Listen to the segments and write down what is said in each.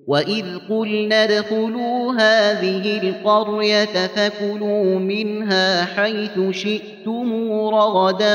وإذ قلنا ادخلوا هذه القرية فكلوا منها حيث شئتم رغدا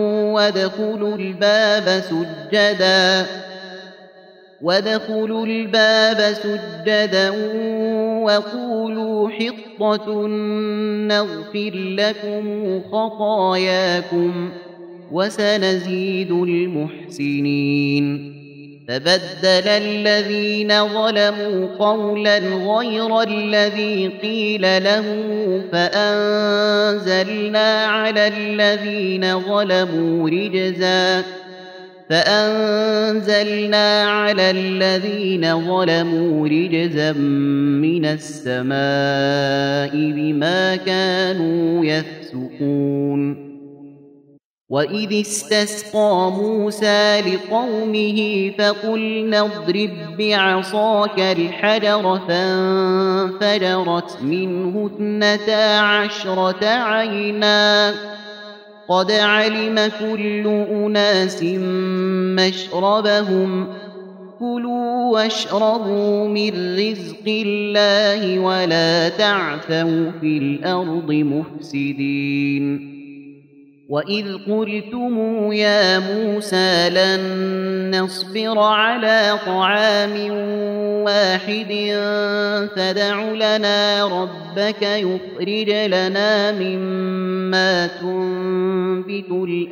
وادخلوا الباب سجدا وقولوا حطة نغفر لكم خطاياكم وسنزيد المحسنين. فبدل الذين ظلموا قولا غير الذي قيل لهم فأنزلنا على الذين ظلموا رجزا من السماء بما كانوا يفسقون. وإذ استسقى موسى لقومه فقلنا اضرب بعصاك الحجر فانفجرت منه 12 عينا قد علم كل أناس مشربهم كلوا واشربوا من رزق الله ولا تعثوا في الأرض مفسدين. وإذ قلتم يا موسى لن نصبر على طعام واحد فادع لنا ربك يخرج لنا مما تنبت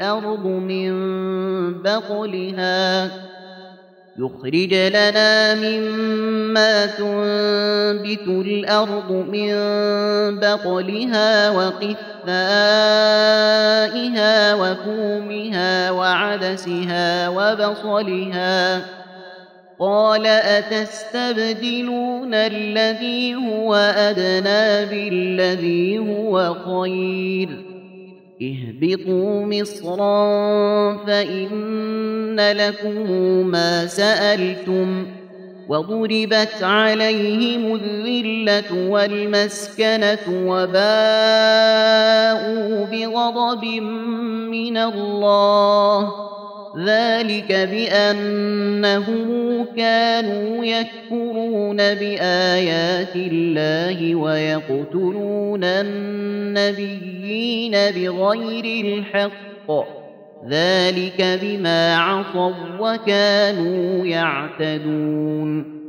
الأرض من بقلها وقثائها وفومها وعدسها وبصلها قال أتستبدلون الذي هو أدنى بالذي هو خير اهبطوا مصرا فإن لكم ما سألتم وضربت عليهم الذلة والمسكنة وباءوا بغضب من الله ذلك بأنهم كانوا يكفرون بآيات الله ويقتلون النبيين بغير الحق ذلك بما عصوا وكانوا يعتدون.